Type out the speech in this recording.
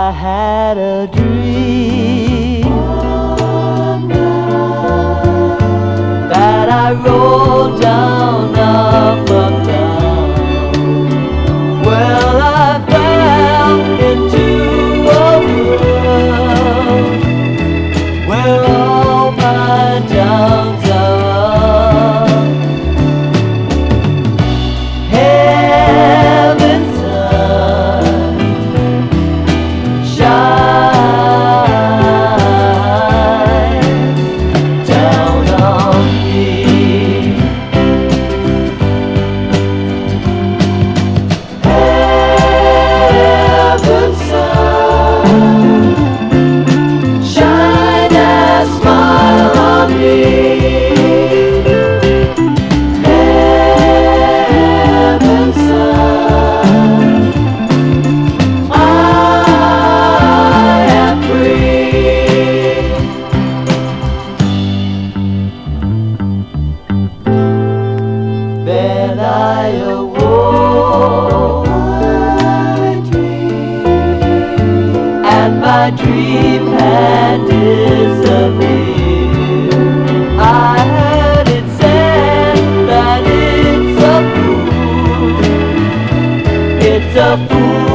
I had a dream that I rolled down, up, up, down. Well, I fell into a world where all my downs are up. Heaven's sun shine down on me. Heaven's sun shine and smile on me. Heaven's sun, I am free. Then I awoke my dream, and my dream had disappeared. I heard it said that it's a fool